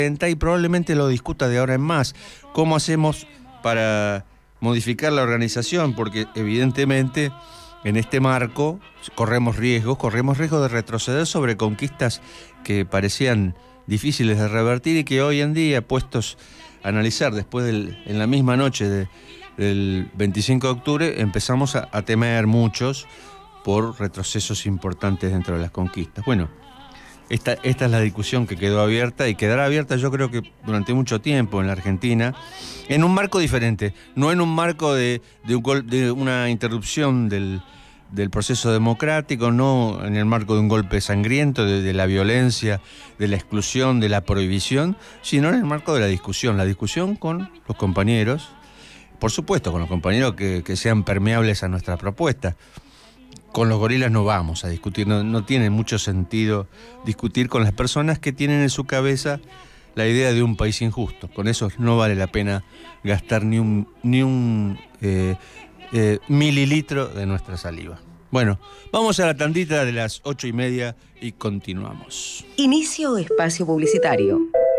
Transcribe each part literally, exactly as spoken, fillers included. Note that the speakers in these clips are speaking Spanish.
Y probablemente lo discuta de ahora en más. ¿Cómo hacemos para modificar la organización? Porque evidentemente en este marco corremos riesgos, corremos riesgos de retroceder sobre conquistas que parecían difíciles de revertir y que hoy en día, puestos a analizar después del, en la misma noche de, del veinticinco de octubre, empezamos a, a temer muchos por retrocesos importantes dentro de las conquistas. Bueno, esta, esta es la discusión que quedó abierta y quedará abierta, yo creo que durante mucho tiempo en la Argentina, en un marco diferente, no en un marco de, de, un, de una interrupción del, del proceso democrático, no en el marco de un golpe sangriento, de, de la violencia, de la exclusión, de la prohibición, sino en el marco de la discusión, la discusión con los compañeros, por supuesto con los compañeros que, que sean permeables a nuestra propuesta. Con los gorilas no vamos a discutir, no, no tiene mucho sentido discutir con las personas que tienen en su cabeza la idea de un país injusto. Con eso no vale la pena gastar ni un, ni un eh, eh, mililitro de nuestra saliva. Bueno, vamos a la tandita de las ocho y media y continuamos. Inicio espacio publicitario.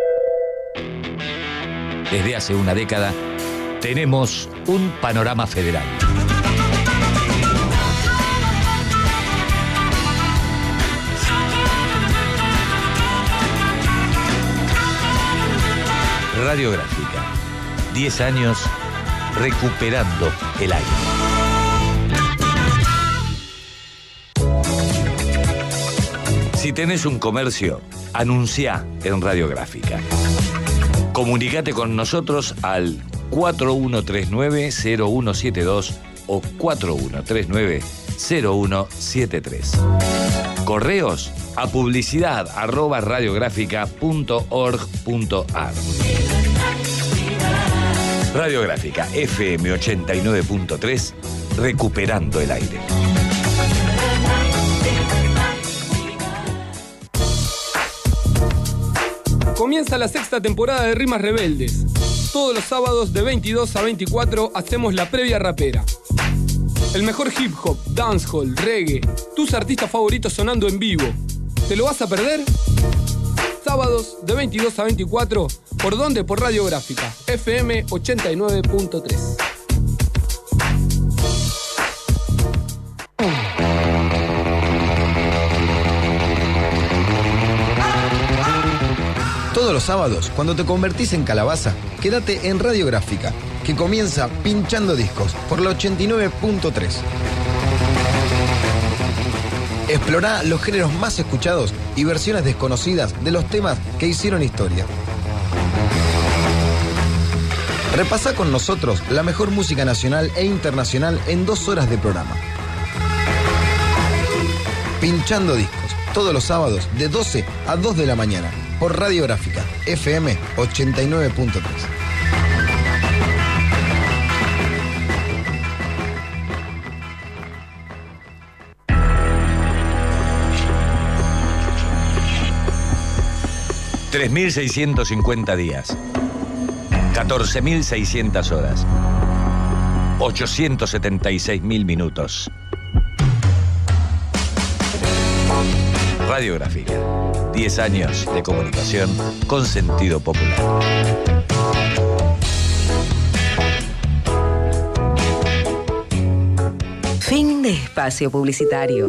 Desde hace una década tenemos un panorama federal. Radiográfica. diez años recuperando el aire. Si tenés un comercio, anunciá en Radiográfica. Comunicate con nosotros al cuatro uno tres nueve cero uno siete dos o cuatro uno tres nueve cero uno siete tres. Correos a publicidad arroba radiográfica punto org punto ar. Radiográfica F M ochenta y nueve punto tres, recuperando el aire. Comienza la sexta temporada de Rimas Rebeldes. Todos los sábados de veintidós a veinticuatro hacemos la previa rapera. El mejor hip hop, dancehall, reggae, tus artistas favoritos sonando en vivo. ¿Te lo vas a perder? Sábados de veintidós a veinticuatro, ¿por dónde? Por Radiográfica, F M ochenta y nueve punto tres. Todos los sábados, cuando te convertís en calabaza, quédate en Radiográfica, que comienza pinchando discos por la ochenta y nueve punto tres. Explorá los géneros más escuchados y versiones desconocidas de los temas que hicieron historia. Repasá con nosotros la mejor música nacional e internacional en dos horas de programa. Pinchando discos, todos los sábados de doce a dos de la mañana, por Radiográfica, F M ochenta y nueve punto tres. tres mil seiscientos cincuenta días, catorce mil seiscientas horas, ochocientos setenta y seis mil minutos. Radiográfica, diez años de comunicación con sentido popular. Fin de espacio publicitario.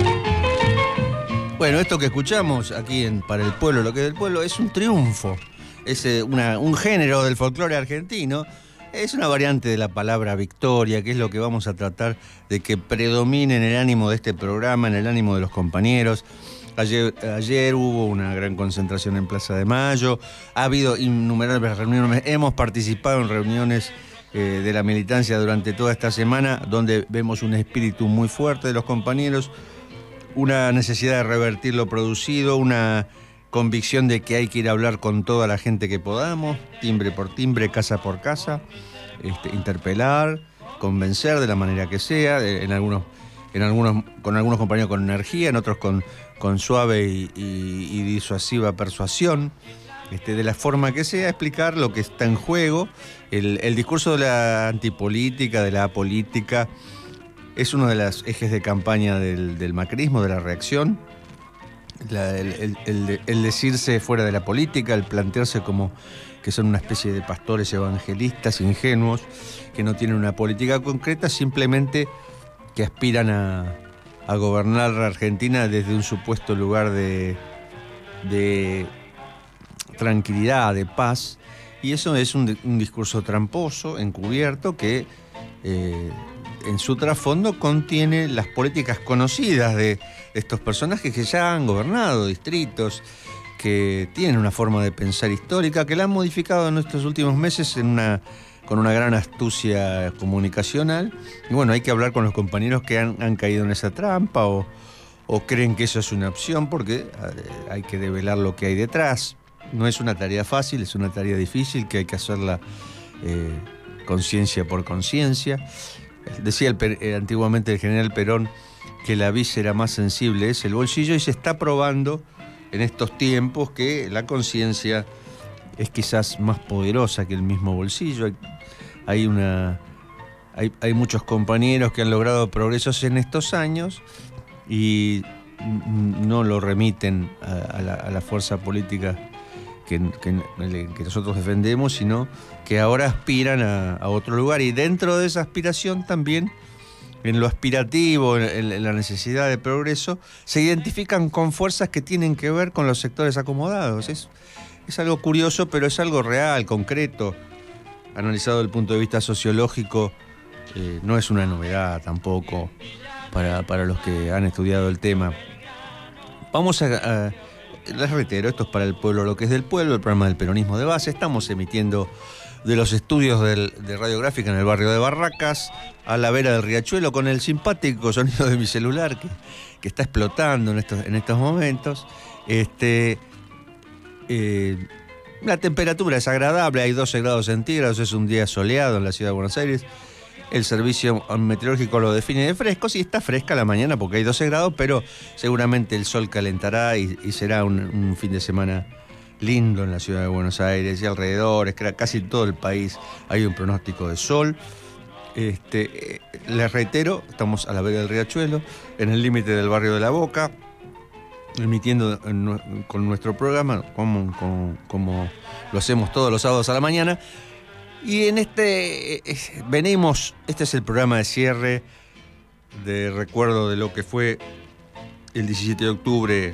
Bueno, esto que escuchamos aquí en Para el Pueblo, lo que es del pueblo, es un triunfo. es eh, una, un género del folclore argentino. Es una variante de la palabra victoria, que es lo que vamos a tratar de que predomine en el ánimo de este programa, en el ánimo de los compañeros. Ayer, ayer hubo una gran concentración en Plaza de Mayo, ha habido innumerables reuniones, hemos participado en reuniones eh, de la militancia durante toda esta semana, donde vemos un espíritu muy fuerte de los compañeros, una necesidad de revertir lo producido, una convicción de que hay que ir a hablar con toda la gente que podamos, timbre por timbre, casa por casa, este, interpelar, convencer de la manera que sea, en algunos, en algunos, con algunos compañeros con energía, en otros con, con suave y, y, y disuasiva persuasión, este, de la forma que sea, explicar lo que está en juego. El, el discurso de la antipolítica, de la apolítica, es uno de los ejes de campaña del, del macrismo, de la reacción. La, el, el, el, el decirse fuera de la política, el plantearse como que son una especie de pastores evangelistas ingenuos que no tienen una política concreta, simplemente que aspiran a, a gobernar la Argentina desde un supuesto lugar de, de tranquilidad, de paz, y eso es un, un discurso tramposo, encubierto, que eh, en su trasfondo contiene las políticas conocidas de, de estos personajes que ya han gobernado distritos, que tienen una forma de pensar histórica, que la han modificado en estos últimos meses en una, con una gran astucia comunicacional. Y bueno, hay que hablar con los compañeros que han, han caído en esa trampa o, o creen que eso es una opción, porque hay que develar lo que hay detrás. No es una tarea fácil, es una tarea difícil que hay que hacerla eh, conciencia por conciencia. Decía el, eh, antiguamente el general Perón que la víscera más sensible es el bolsillo, y se está probando en estos tiempos que la conciencia es quizás más poderosa que el mismo bolsillo. Hay, hay, una, hay, hay muchos compañeros que han logrado progresos en estos años y no lo remiten a, a, la, a la fuerza política que, que, que nosotros defendemos, sino que ahora aspiran a, a otro lugar, y dentro de esa aspiración también, en lo aspirativo, en, en la necesidad de progreso, se identifican con fuerzas que tienen que ver con los sectores acomodados. Es, es algo curioso, pero es algo real, concreto. Analizado desde el punto de vista sociológico, eh, no es una novedad tampoco para, para los que han estudiado el tema. Vamos a... a les reitero, esto es para el pueblo lo que es del pueblo, el programa del peronismo de base. Estamos emitiendo de los estudios del, de Radiográfica en el barrio de Barracas, a la vera del Riachuelo, con el simpático sonido de mi celular que, que está explotando en estos, en estos momentos. Este, eh, la temperatura es agradable, hay doce grados centígrados, es un día soleado en la ciudad de Buenos Aires. El servicio meteorológico lo define de fresco. Sí, está fresca la mañana porque hay doce grados, pero seguramente el sol calentará y, y será un, un fin de semana lindo en la ciudad de Buenos Aires y alrededores, que casi todo el país hay un pronóstico de sol. Este, eh, les reitero, estamos a la vera del Riachuelo, en el límite del barrio de La Boca, emitiendo en, con nuestro programa, como, como, como lo hacemos todos los sábados a la mañana. Y en este, eh, venimos, este es el programa de cierre de recuerdo de lo que fue el diecisiete de octubre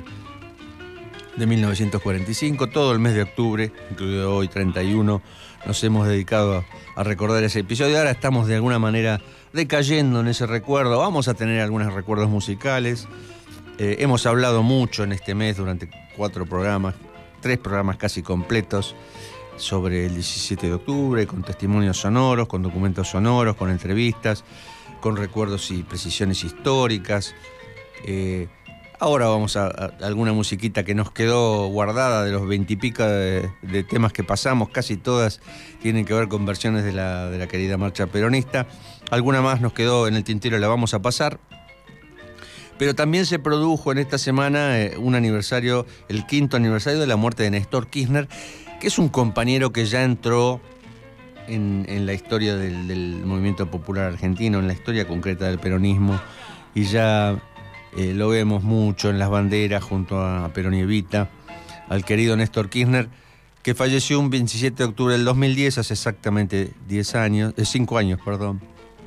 de mil novecientos cuarenta y cinco. Todo el mes de octubre, incluido hoy treinta y uno, nos hemos dedicado a recordar ese episodio. Ahora estamos de alguna manera decayendo en ese recuerdo. Vamos a tener algunos recuerdos musicales. Eh, hemos hablado mucho en este mes durante cuatro programas, tres programas casi completos, sobre el diecisiete de octubre, con testimonios sonoros, con documentos sonoros, con entrevistas, con recuerdos y precisiones históricas. Eh, ahora vamos a, a alguna musiquita que nos quedó guardada de los veintipico de, de temas que pasamos, casi todas tienen que ver con versiones de la, de la querida marcha peronista. Alguna más nos quedó en el tintero, la vamos a pasar. Pero también se produjo en esta semana eh, un aniversario, el quinto aniversario de la muerte de Néstor Kirchner, que es un compañero que ya entró en, en la historia del, del movimiento popular argentino, en la historia concreta del peronismo, y ya eh, lo vemos mucho en las banderas junto a Perón y Evita, al querido Néstor Kirchner, que falleció un veintisiete de octubre del dos mil diez, hace exactamente diez años, eh, cinco años, perdón,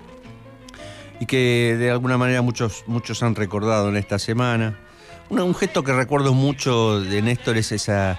y que de alguna manera muchos, muchos han recordado en esta semana. Un, un gesto que recuerdo mucho de Néstor es esa...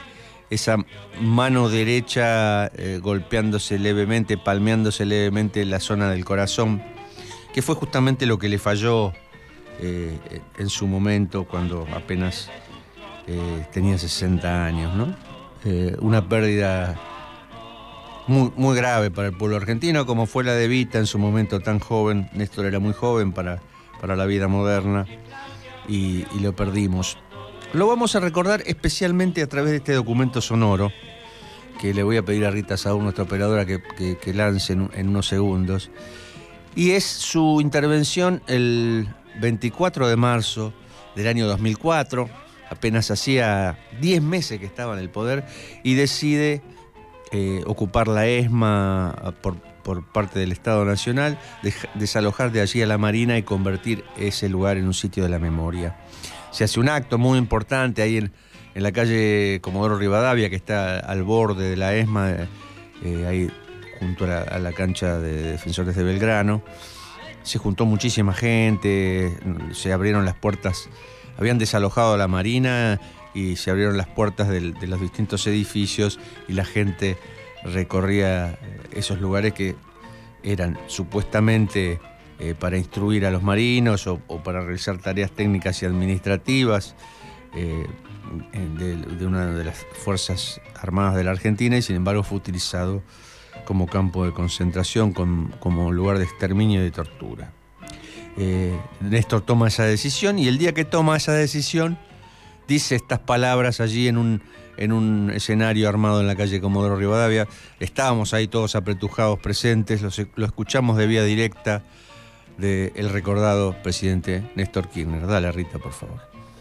esa mano derecha eh, golpeándose levemente, palmeándose levemente la zona del corazón, que fue justamente lo que le falló eh, en su momento cuando apenas eh, tenía sesenta años, ¿no? Eh, una pérdida muy, muy grave para el pueblo argentino, como fue la de Evita en su momento tan joven. Néstor era muy joven para, para la vida moderna y, y lo perdimos. Lo vamos a recordar especialmente a través de este documento sonoro que le voy a pedir a Rita Saúl, nuestra operadora, que, que, que lance en, en unos segundos. Y es su intervención el veinticuatro de marzo del año dos mil cuatro, apenas hacía diez meses que estaba en el poder, y decide eh, ocupar la ESMA por, por parte del Estado Nacional, de, desalojar de allí a la Marina y convertir ese lugar en un sitio de la memoria. Se hace un acto muy importante ahí en, en la calle Comodoro Rivadavia, que está al borde de la ESMA, eh, ahí junto a la, a la cancha de Defensores de Belgrano. Se juntó muchísima gente, se abrieron las puertas, habían desalojado a la Marina y se abrieron las puertas del, de los distintos edificios y la gente recorría esos lugares que eran supuestamente Eh, para instruir a los marinos o, o para realizar tareas técnicas y administrativas eh, de, de una de las Fuerzas Armadas de la Argentina, y sin embargo fue utilizado como campo de concentración, con, como lugar de exterminio y de tortura. Eh, Néstor toma esa decisión, y el día que toma esa decisión dice estas palabras allí en un, en un escenario armado en la calle Comodoro Rivadavia. Estábamos ahí todos apretujados presentes, lo, lo escuchamos de vía directa del recordado presidente Néstor Kirchner. Dale, Rita, por favor.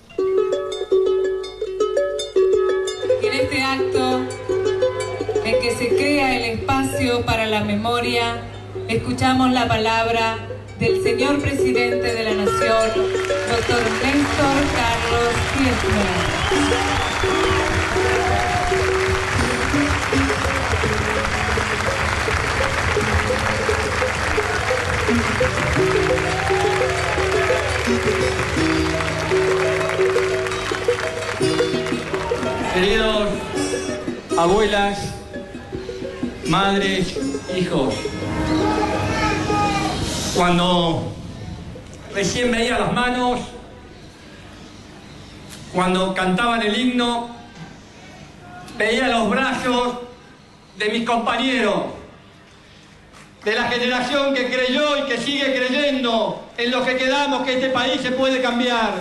En este acto en que se crea el espacio para la memoria, escuchamos la palabra del señor presidente de la Nación, doctor Néstor Carlos Kirchner. Queridos abuelas, madres, hijos, cuando recién veía las manos, cuando cantaban el himno, veía los brazos de mis compañeros, de la generación que creyó y que sigue creyendo en lo que quedamos, que este país se puede cambiar.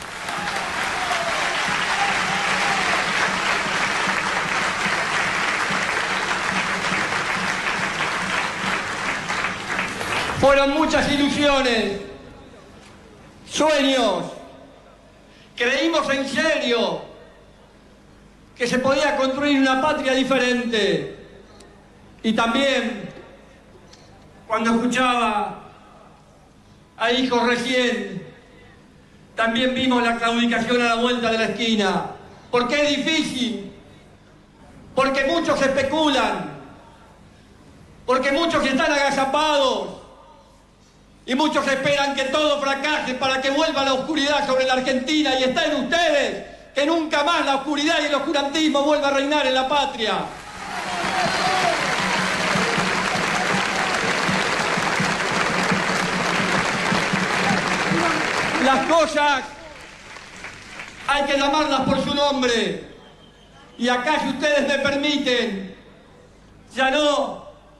Fueron muchas ilusiones, sueños. Creímos en serio que se podía construir una patria diferente. Y también, cuando escuchaba a hijos recién, también vimos la claudicación a la vuelta de la esquina. Porque es difícil, porque muchos especulan, porque muchos están agazapados, y muchos esperan que todo fracase para que vuelva la oscuridad sobre la Argentina, y está en ustedes que nunca más la oscuridad y el oscurantismo vuelva a reinar en la patria. Las cosas hay que llamarlas por su nombre, y acá, si ustedes me permiten, ya no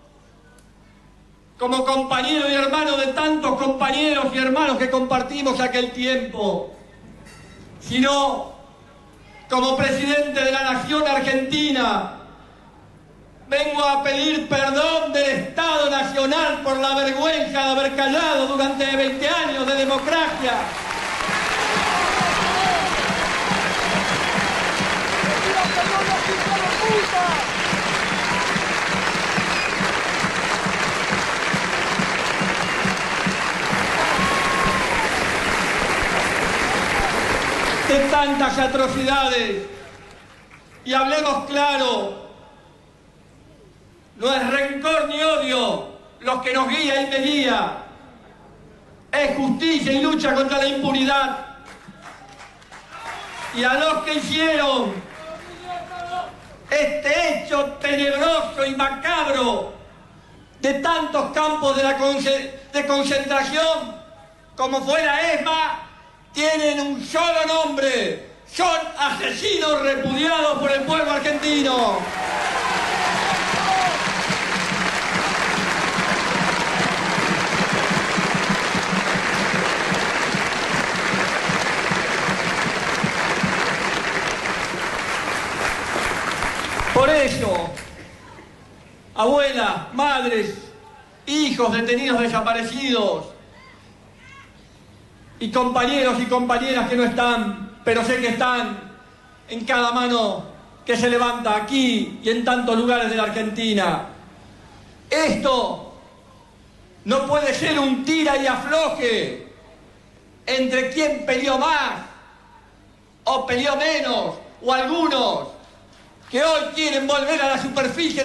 como compañero y hermano de tantos compañeros y hermanos que compartimos aquel tiempo, sino como presidente de la Nación Argentina, vengo a pedir perdón del Estado Nacional por la vergüenza de haber callado durante veinte años de democracia. De tantas atrocidades. Y hablemos claro, no es rencor ni odio los que nos guía y me guía, es justicia y lucha contra la impunidad. Y a los que hicieron este hecho tenebroso y macabro de tantos campos de, la conce- de concentración como fue la ESMA, tienen un solo nombre: son asesinos repudiados por el pueblo argentino. Por eso, abuelas, madres, hijos detenidos desaparecidos y compañeros y compañeras que no están, pero sé que están en cada mano que se levanta aquí y en tantos lugares de la Argentina. Esto no puede ser un tira y afloje entre quien peleó más o peleó menos, o algunos que hoy quieren volver a la superficie